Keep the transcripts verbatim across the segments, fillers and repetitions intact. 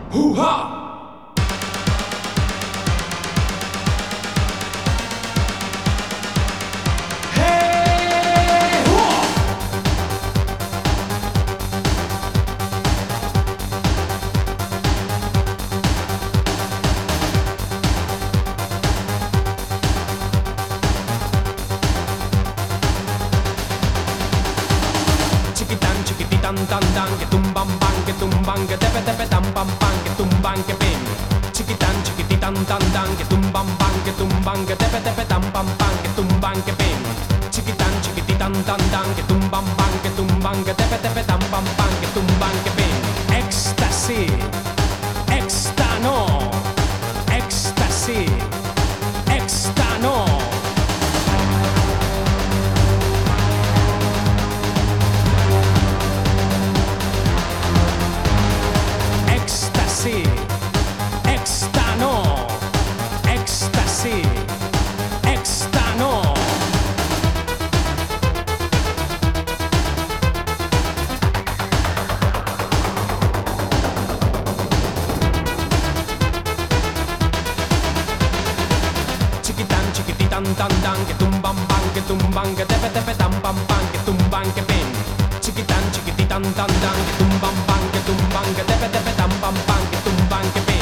Hoo-ha! Tan tan tan que tumban pan que tumban que tepe tepe tan pam pan que tumban que pim chiquitan chiquititan tan tan que tumban pan que tumban que tepe tepe tan pam pan que tumban que pim chiquitan chiquititan tan tan que tumban pan que tumban que tepe tepe tan pam pan que tumban que pim éxtasy éxtano éxtasy éxtano Éxtasy, éxtano, éxtasy, éxtano. Chiquitán, chiquititan, tan, tan, que tumban, pan, que tumban, que tepe, tepe, tan, pam, pan, que tumban, que pin. Chiquitán, chiquititan, tan, tan, que tumban, pan, que tumban, que tepe, tepe, tan, pam, pan, que tumban, que pin.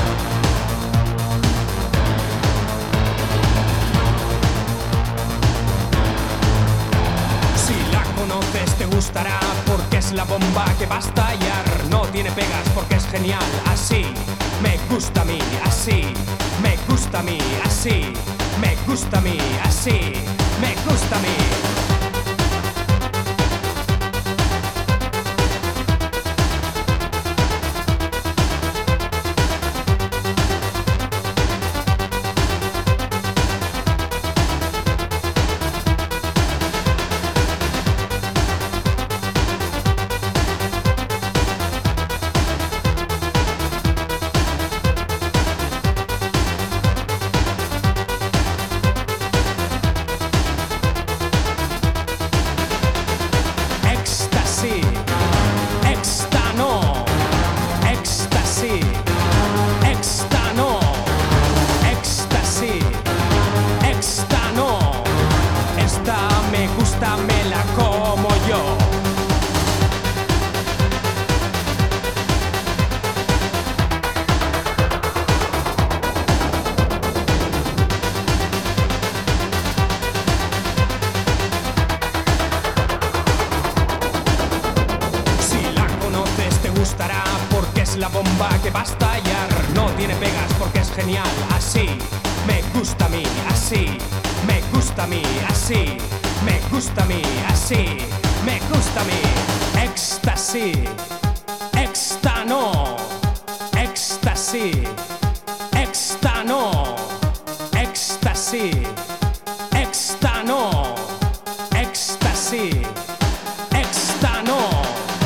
Si la conoces te gustará porque es la bomba que va a estallar. No tiene pegas porque es genial, así me gusta a mí, así me gusta a mí, así me gusta a mí, así me gusta a mí. Éxtano, éxtasy, éxtano, éxtasy, éxtano. Esta me gusta, me la como yo. Gustará porque es la bomba que va a estallar. No tiene pegas porque es genial, así me gusta a mí, así me gusta a mí, así me gusta a mí, así me gusta a mí. Éxtasy, éxtano, éxtasy, éxtano, éxtasy, éxtano, éxtasy, éxtano.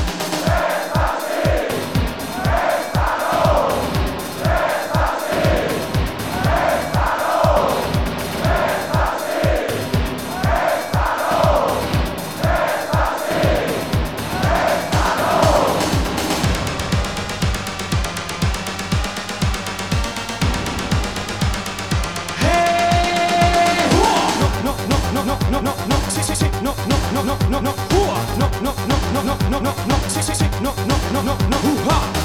No, no, no, sí, sí, sí, no, no, no, no, no, no, no, no, no, no, no, no, no, no, sí, sí, sí, no, no, no, no, no, no,